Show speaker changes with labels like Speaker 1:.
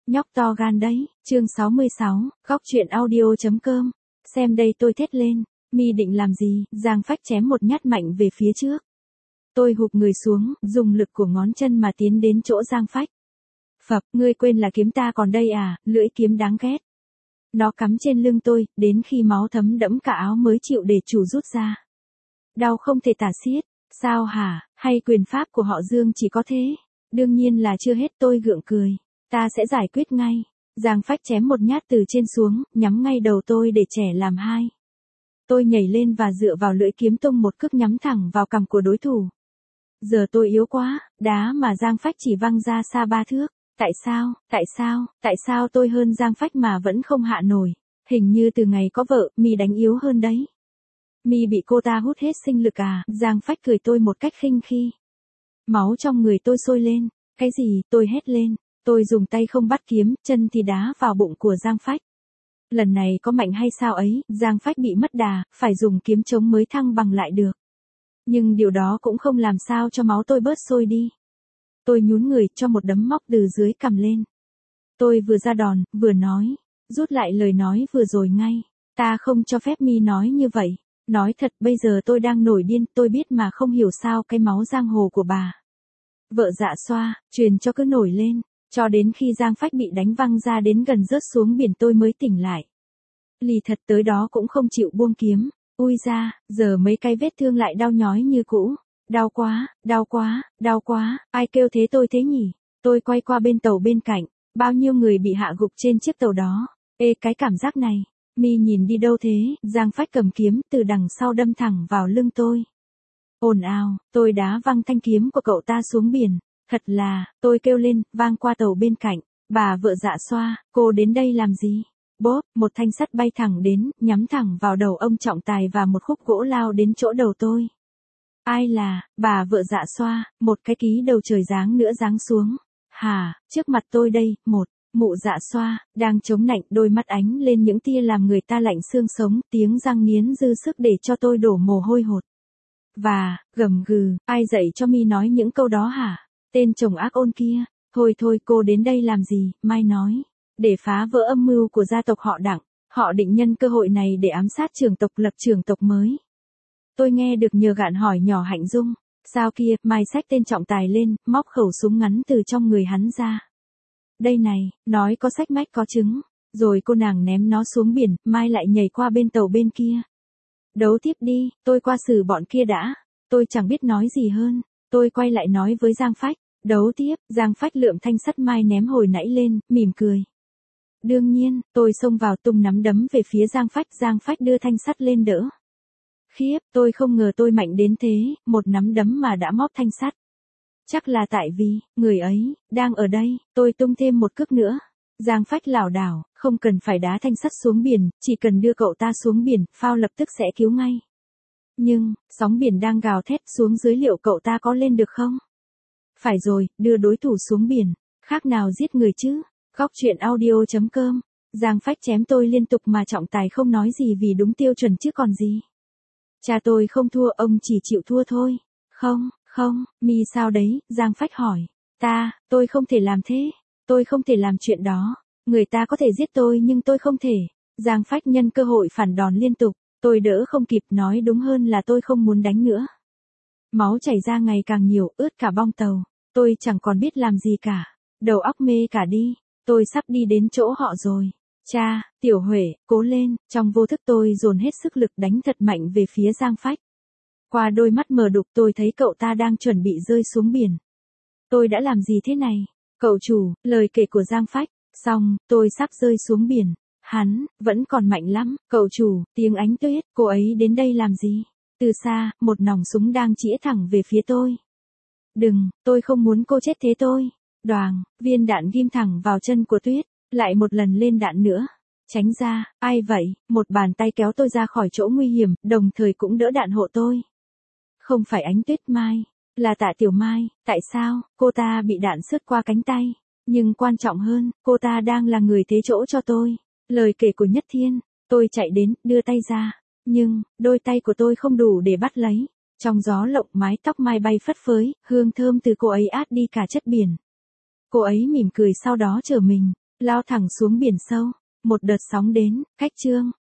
Speaker 1: Nhóc to gan đấy, chương 66, góc truyện audio.com. Xem đây tôi thét lên, mi định làm gì? Giang Phách chém một nhát mạnh về phía trước. Tôi hụp người xuống, dùng lực của ngón chân mà tiến đến chỗ Giang Phách. Phập, ngươi quên là kiếm ta còn đây à, lưỡi kiếm đáng ghét. Nó cắm trên lưng tôi, đến khi máu thấm đẫm cả áo mới chịu để chủ rút ra. Đau không thể tả xiết, sao hả, hay quyền pháp của họ Dương chỉ có thế? Đương nhiên là chưa hết, tôi gượng cười. Ta sẽ giải quyết ngay. Giang Phách chém một nhát từ trên xuống, nhắm ngay đầu tôi để trẻ làm hai. Tôi nhảy lên và dựa vào lưỡi kiếm tung một cước nhắm thẳng vào cằm của đối thủ. Giờ tôi yếu quá, đá mà Giang Phách chỉ văng ra xa 3 thước. Tại sao tôi hơn Giang Phách mà vẫn không hạ nổi? Hình như từ ngày có vợ, mi đánh yếu hơn đấy. Mi bị cô ta hút hết sinh lực à? Giang Phách cười tôi một cách khinh khi. Máu trong người tôi sôi lên. Cái gì? Tôi hét lên. Tôi dùng tay không bắt kiếm, chân thì đá vào bụng của Giang Phách. Lần này có mạnh hay sao ấy, Giang Phách bị mất đà, phải dùng kiếm chống mới thăng bằng lại được. Nhưng điều đó cũng không làm sao cho máu tôi bớt sôi đi. Tôi nhún người cho một đấm móc từ dưới cằm lên. Tôi vừa ra đòn, vừa nói, rút lại lời nói vừa rồi ngay. Ta không cho phép mi nói như vậy. Nói thật bây giờ tôi đang nổi điên, tôi biết mà không hiểu sao cái máu giang hồ của bà. Vợ Dạ Xoa, truyền cho cứ nổi lên. Cho đến khi Giang Phách bị đánh văng ra đến gần rớt xuống biển tôi mới tỉnh lại. Lì thật tới đó cũng không chịu buông kiếm. Ui ra, giờ mấy cái vết thương lại đau nhói như cũ. Đau quá, ai kêu thế tôi thế nhỉ? Tôi quay qua bên tàu bên cạnh, bao nhiêu người bị hạ gục trên chiếc tàu đó. Ê cái cảm giác này, mi nhìn đi đâu thế? Giang Phách cầm kiếm từ đằng sau đâm thẳng vào lưng tôi. Ồn ào, tôi đá văng thanh kiếm của cậu ta xuống biển. Thật là, tôi kêu lên, vang qua tàu bên cạnh. Bà vợ Dạ Xoa, cô đến đây làm gì? Bốp, một thanh sắt bay thẳng đến, nhắm thẳng vào đầu ông trọng tài và một khúc gỗ lao đến chỗ đầu tôi. Ai là, bà vợ Dạ Xoa, một cái ký đầu trời giáng nữa giáng xuống. Hả, trước mặt tôi đây, một, mụ Dạ Xoa, đang chống nạnh, đôi mắt ánh lên những tia làm người ta lạnh xương sống, tiếng răng nghiến dư sức để cho tôi đổ mồ hôi hột. Và, gầm gừ, ai dạy cho mi nói những câu đó hả? Tên chồng ác ôn kia, thôi cô đến đây làm gì, mai nói, để phá vỡ âm mưu của gia tộc họ Đặng, họ định nhân cơ hội này để ám sát trưởng tộc lập trưởng tộc mới. Tôi nghe được nhờ gạn hỏi nhỏ Hạnh Dung, sao kia, mai xách tên trọng tài lên, móc khẩu súng ngắn từ trong người hắn ra. Đây này, nói có xách mách có trứng, rồi cô nàng ném nó xuống biển, mai lại nhảy qua bên tàu bên kia. Đấu tiếp đi, tôi qua xử bọn kia đã, tôi chẳng biết nói gì hơn. Tôi quay lại nói với Giang Phách, đấu tiếp, Giang Phách lượm thanh sắt mai ném hồi nãy lên, mỉm cười. Đương nhiên, tôi xông vào tung nắm đấm về phía Giang Phách đưa thanh sắt lên đỡ. Khiếp, tôi không ngờ tôi mạnh đến thế, một nắm đấm mà đã móp thanh sắt. Chắc là tại vì, người ấy, đang ở đây, tôi tung thêm một cước nữa. Giang Phách lảo đảo, không cần phải đá thanh sắt xuống biển, chỉ cần đưa cậu ta xuống biển, phao lập tức sẽ cứu ngay. Nhưng, sóng biển đang gào thét xuống dưới liệu cậu ta có lên được không? Phải rồi, đưa đối thủ xuống biển, khác nào giết người chứ? Góc truyện audio.com. Giang Phách chém tôi liên tục mà trọng tài không nói gì vì đúng tiêu chuẩn chứ còn gì. Cha tôi không thua, ông chỉ chịu thua thôi. Không, mi sao đấy? Giang Phách hỏi. Tôi không thể làm thế. Tôi không thể làm chuyện đó. Người ta có thể giết tôi nhưng tôi không thể. Giang Phách nhân cơ hội phản đòn liên tục. Tôi đỡ không kịp, nói đúng hơn là tôi không muốn đánh nữa. Máu chảy ra ngày càng nhiều, ướt cả bong tàu. Tôi chẳng còn biết làm gì cả. Đầu óc mê cả đi. Tôi sắp đi đến chỗ họ rồi. Cha, Tiểu Huệ, cố lên. Trong vô thức tôi dồn hết sức lực đánh thật mạnh về phía Giang Phách. Qua đôi mắt mờ đục tôi thấy cậu ta đang chuẩn bị rơi xuống biển. Tôi đã làm gì thế này? Cậu chủ, lời kể của Giang Phách. Xong, tôi sắp rơi xuống biển. Hắn, vẫn còn mạnh lắm, cậu chủ, tiếng Ánh Tuyết, cô ấy đến đây làm gì? Từ xa, một nòng súng đang chĩa thẳng về phía tôi. Đừng, tôi không muốn cô chết thế tôi. Đoàng, viên đạn ghim thẳng vào chân của Tuyết, lại một lần lên đạn nữa. Tránh ra, ai vậy? Một bàn tay kéo tôi ra khỏi chỗ nguy hiểm, đồng thời cũng đỡ đạn hộ tôi. Không phải Ánh Tuyết Mai, là Tạ Tiểu Mai, tại sao? Cô ta bị đạn sượt qua cánh tay. Nhưng quan trọng hơn, cô ta đang là người thế chỗ cho tôi. Lời kể của Nhất Thiên, tôi chạy đến, đưa tay ra. Nhưng, đôi tay của tôi không đủ để bắt lấy. Trong gió lộng mái tóc mai bay phất phới, hương thơm từ cô ấy át đi cả chất biển. Cô ấy mỉm cười sau đó trở mình. lao thẳng xuống biển sâu. Một đợt sóng đến, cách Trương